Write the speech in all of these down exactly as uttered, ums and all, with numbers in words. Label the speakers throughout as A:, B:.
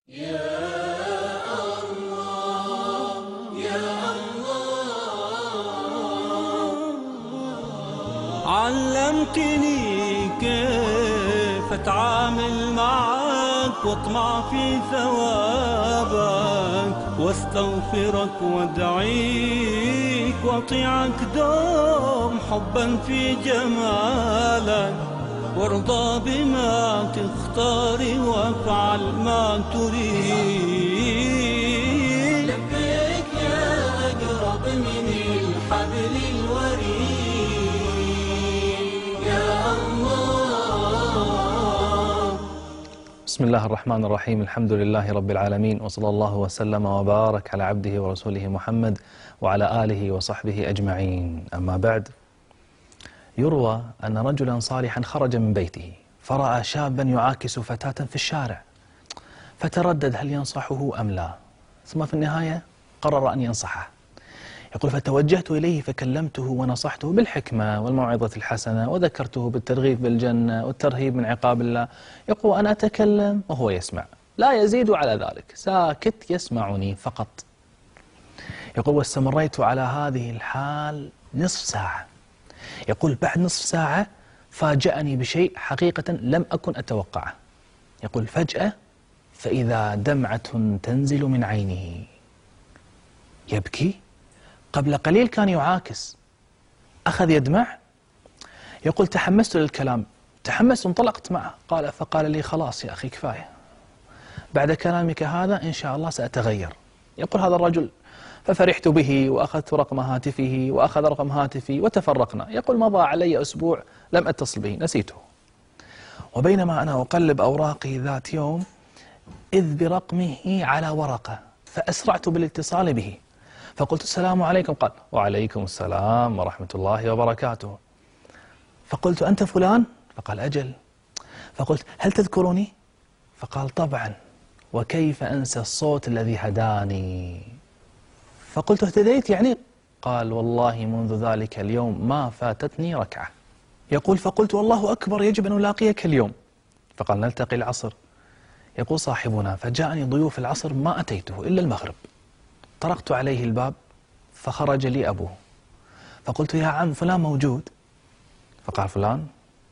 A: يا الله يا الله علمتني كيف أتعامل معك واطمع في ثوابك واستغفرك وادعيك واطيعك دوم حبا في جمالك وارضى بما تختار وافعل ما تريد. لبيك يا أقرب من الحبل الوريد يا الله.
B: بسم الله الرحمن الرحيم. الحمد لله رب العالمين، وصلى الله وسلم وبارك على عبده ورسوله محمد وعلى آله وصحبه أجمعين. أما بعد، يروى أن رجلا صالحا خرج من بيته فرأى شابا يعاكس فتاة في الشارع، فتردد هل ينصحه أم لا، ثم في النهاية قرر أن ينصحه. يقول: فتوجهت إليه فكلمته ونصحته بالحكمة والموعظة الحسنة، وذكرته بالترغيب بالجنة والترهيب من عقاب الله. يقول: أنا أتكلم وهو يسمع، لا يزيد على ذلك، ساكت يسمعني فقط. يقول: واستمريت على هذه الحال نصف ساعة. يقول: بعد نصف ساعة فاجأني بشيء حقيقة لم أكن أتوقعه. يقول: فجأة فإذا دمعة تنزل من عينه، يبكي. قبل قليل كان يعاكس، أخذ يدمع. يقول: تحمست للكلام، تحمست وانطلقت معه. قال فقال لي: خلاص يا أخي كفاية، بعد كلامك هذا إن شاء الله سأتغير. يقول هذا الرجل ففرحت به وأخذت رقم هاتفه وأخذ رقم هاتفي وتفرقنا. يقول: مضى علي أسبوع لم أتصل به، نسيته. وبينما أنا أقلب أوراقي ذات يوم إذ برقمه على ورقة، فأسرعت بالاتصال به، فقلت: السلام عليكم. قال: وعليكم السلام ورحمة الله وبركاته. فقلت: أنت فلان؟ فقال: أجل. فقلت: هل تذكرني؟ فقال: طبعا، وكيف أنسى الصوت الذي هداني. فقلت: اهتديت يعني؟ قال: والله منذ ذلك اليوم ما فاتتني ركعة. يقول: فقلت: والله أكبر، يجب أن ألاقيك اليوم. فقال: نلتقي العصر. يقول صاحبنا: فجاءني ضيوف العصر ما أتيته إلا المغرب، طرقت عليه الباب فخرج لي أبوه، فقلت: يا عم فلان موجود؟ فقال: فلان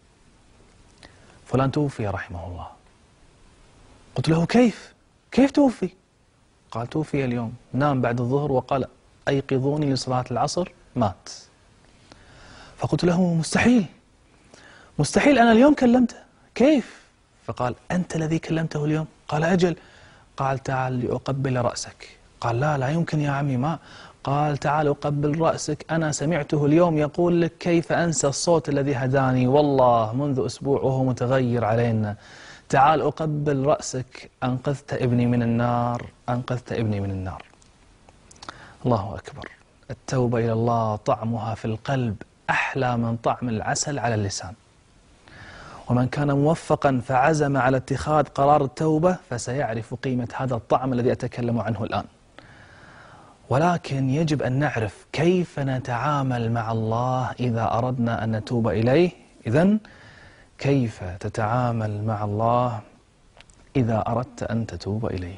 B: فلان توفي رحمه الله. قلت له: كيف كيف توفي؟ قال: توفي اليوم، نام بعد الظهر وقال: أيقظوني لصلاة العصر، مات. فقلت له: مستحيل مستحيل، أنا اليوم كلمته، كيف؟ فقال: أنت الذي كلمته اليوم؟ قال: أجل. قال: تعال لأقبل رأسك. قال: لا لا يمكن يا عمي، ما. قال: تعال أقبل رأسك، أنا سمعته اليوم يقول لك كيف أنسى الصوت الذي هداني، والله منذ أسبوع وهو متغير علينا. تعال أقبل رأسك، أنقذت ابني من النار، أنقذت ابني من النار. الله أكبر. التوبة إلى الله طعمها في القلب أحلى من طعم العسل على اللسان. ومن كان موفقا فعزم على اتخاذ قرار التوبة فسيعرف قيمة هذا الطعم الذي أتكلم عنه الآن. ولكن يجب أن نعرف كيف نتعامل مع الله إذا أردنا أن نتوب إليه. إذن كيف تتعامل مع الله إذا أردت أن تتوب إليه؟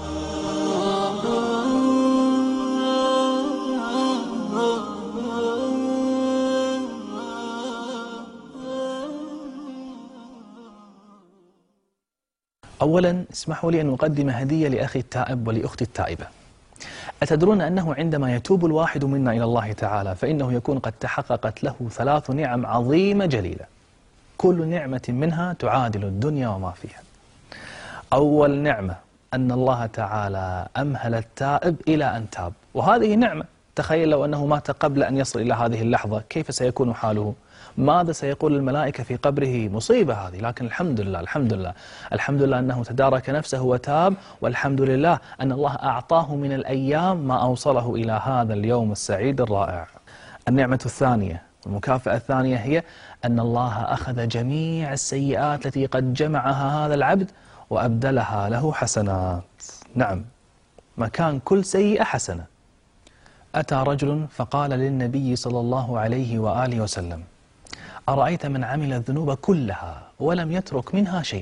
B: أولا اسمحوا لي أن أقدم هدية لأخي التائب ولأختي التائبة. أتدرون أنه عندما يتوب الواحد منا إلى الله تعالى فإنه يكون قد تحققت له ثلاث نعم عظيمة جليلة، كل نعمة منها تعادل الدنيا وما فيها. أول نعمة أن الله تعالى أمهل التائب إلى أن تاب، وهذه نعمة. تخيل لو أنه مات قبل أن يصل إلى هذه اللحظة، كيف سيكون حاله؟ ماذا سيقول الملائكة في قبره؟ مصيبة هذه. لكن الحمد لله الحمد لله الحمد لله أنه تدارك نفسه وتاب، والحمد لله أن الله أعطاه من الأيام ما أوصله إلى هذا اليوم السعيد الرائع. النعمة الثانية، المكافأة الثانية، هي أن الله أخذ جميع السيئات التي قد جمعها هذا العبد وأبدلها له حسنات. نعم، مكان كل سيئة حسنة. أتى رجل فقال للنبي صلى الله عليه وآله وسلم: أرأيت من عمل الذنوب كلها ولم يترك منها شيئا؟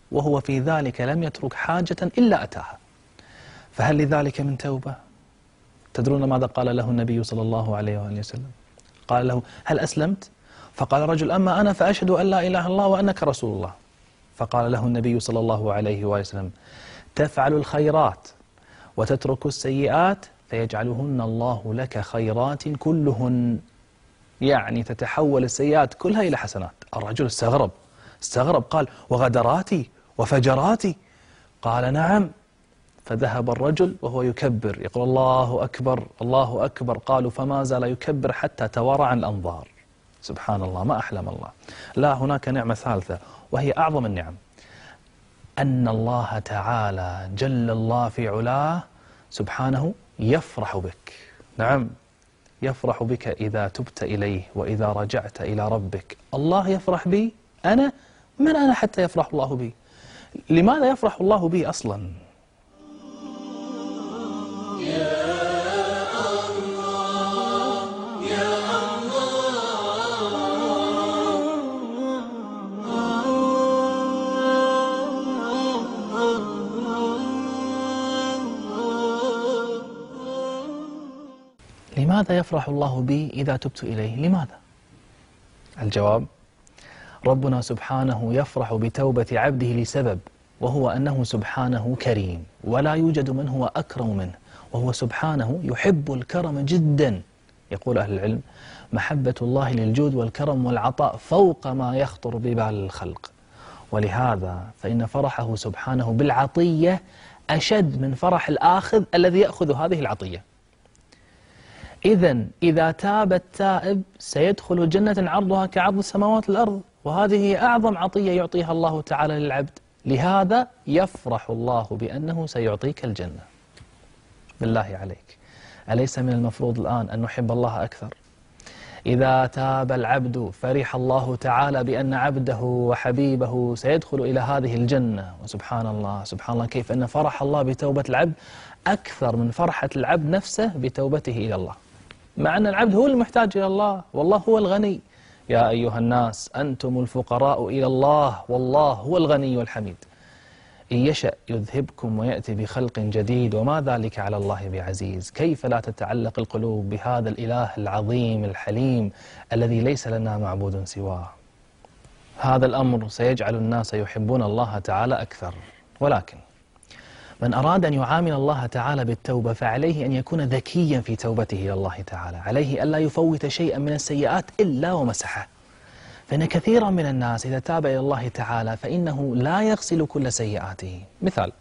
B: وهو في ذلك لم يترك حاجة إلا أتاها. فهل لذلك من توبة؟ تدرون ماذا قال له النبي صلى الله عليه وآله وسلم؟ قال له: هل أسلمت؟ فقال رجل: أما أنا فأشهد أن لا إله إلا الله وأنك رسول الله. فقال له النبي صلى الله عليه وآله وسلم: تفعل الخيرات وتترك السيئات فيجعلهن الله لك خيرات كلهن، يعني تتحول السيئات كلها إلى حسنات. الرجل استغرب استغرب قال: وغدراتي وفجراتي؟ قال: نعم. فذهب الرجل وهو يكبر يقول: الله أكبر الله أكبر. قالوا: فما زال يكبر حتى توارى عن الأنظار. سبحان الله، ما أحلم الله. لا، هناك نعمة ثالثة وهي أعظم النعم، أن الله تعالى جل الله في علاه سبحانه يفرح بك. نعم، يفرح بك إذا تبت إليه وإذا رجعت إلى ربك. الله يفرح بي أنا؟ من أنا حتى يفرح الله بي؟ لماذا يفرح الله بي أصلا؟ لماذا يفرح الله بي إذا تبت إليه؟ لماذا؟ الجواب: ربنا سبحانه يفرح بتوبة عبده لسبب، وهو أنه سبحانه كريم، ولا يوجد من هو أكرم منه، وهو سبحانه يحب الكرم جدا. يقول أهل العلم: محبة الله للجود والكرم والعطاء فوق ما يخطر ببال الخلق. ولهذا فإن فرحه سبحانه بالعطية أشد من فرح الآخذ الذي يأخذ هذه العطية. إذن إذا تاب التائب سيدخل جنة عرضها كعرض السماوات والأرض، وهذه هي أعظم عطية يعطيها الله تعالى للعبد. لهذا يفرح الله بأنه سيعطيك الجنة. بالله عليك، أليس من المفروض الآن أن نحب الله أكثر؟ إذا تاب العبد فرح الله تعالى بأن عبده وحبيبه سيدخل إلى هذه الجنة. وسبحان الله سبحان الله، كيف أن فرح الله بتوبة العبد أكثر من فرحة العبد نفسه بتوبته إلى الله، مع أن العبد هو المحتاج إلى الله والله هو الغني. يا أيها الناس أنتم الفقراء إلى الله والله هو الغني الحميد. إن يشأ يذهبكم ويأتي بخلق جديد وما ذلك على الله بعزيز. كيف لا تتعلق القلوب بهذا الإله العظيم الحليم الذي ليس لنا معبود سواه؟ هذا الأمر سيجعل الناس يحبون الله تعالى أكثر. ولكن من أراد أن يعامل الله تعالى بالتوبة فعليه أن يكون ذكيا في توبته إلى الله تعالى، عليه ألا يفوت شيئا من السيئات إلا ومسحه. فإن كثيرا من الناس إذا تاب إلى الله تعالى فإنه لا يغسل كل سيئاته. مثال: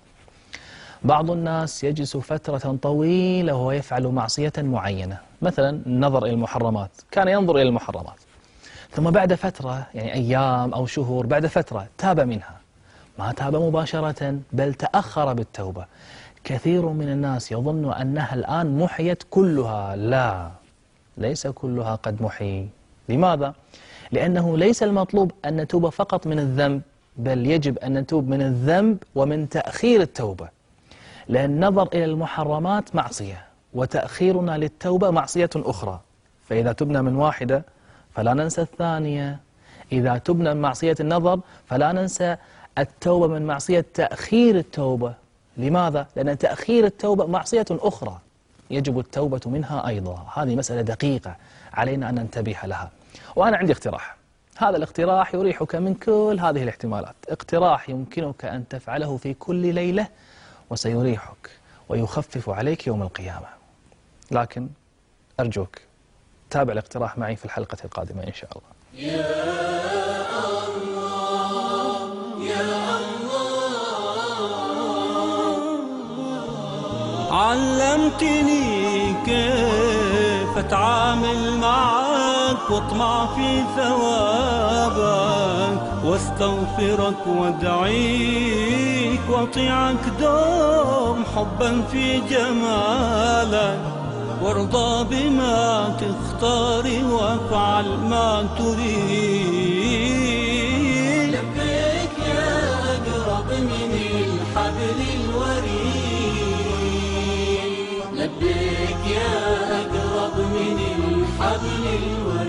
B: بعض الناس يجلس فترة طويلة وهو يفعل معصية معينة، مثلا النظر إلى المحرمات، كان ينظر إلى المحرمات، ثم بعد فترة يعني أيام أو شهور بعد فترة تاب منها. ما تاب مباشرة بل تأخر بالتوبة. كثير من الناس يظن أنها الآن محيت كلها. لا، ليس كلها قد محي. لماذا؟ لأنه ليس المطلوب أن نتوب فقط من الذنب، بل يجب أن نتوب من الذنب ومن تأخير التوبة، لأن النظر إلى المحرمات معصية، وتأخيرنا للتوبة معصية أخرى. فإذا تبنا من واحدة فلا ننسى الثانية، إذا تبنا من معصية النظر فلا ننسى التوبة من معصية تأخير التوبة. لماذا؟ لأن تأخير التوبة معصية أخرى يجب التوبة منها أيضا. هذه مسألة دقيقة علينا أن ننتبه لها. وأنا عندي اقتراح، هذا الاقتراح يريحك من كل هذه الاحتمالات، اقتراح يمكنك أن تفعله في كل ليلة وسيريحك ويخفف عليك يوم القيامة. لكن أرجوك تابع الاقتراح معي في الحلقة القادمة إن شاء الله.
A: علمتني كيف أتعامل معك واطمع في ثوابك، واستغفرك وادعيك واطيعك دوم حبا في جمالك، وارضى بما تختار وافعل ما تريد. لبيك يا أقرب من الحبل الوريد، لبيك يا أقرب من الحبل الوريد.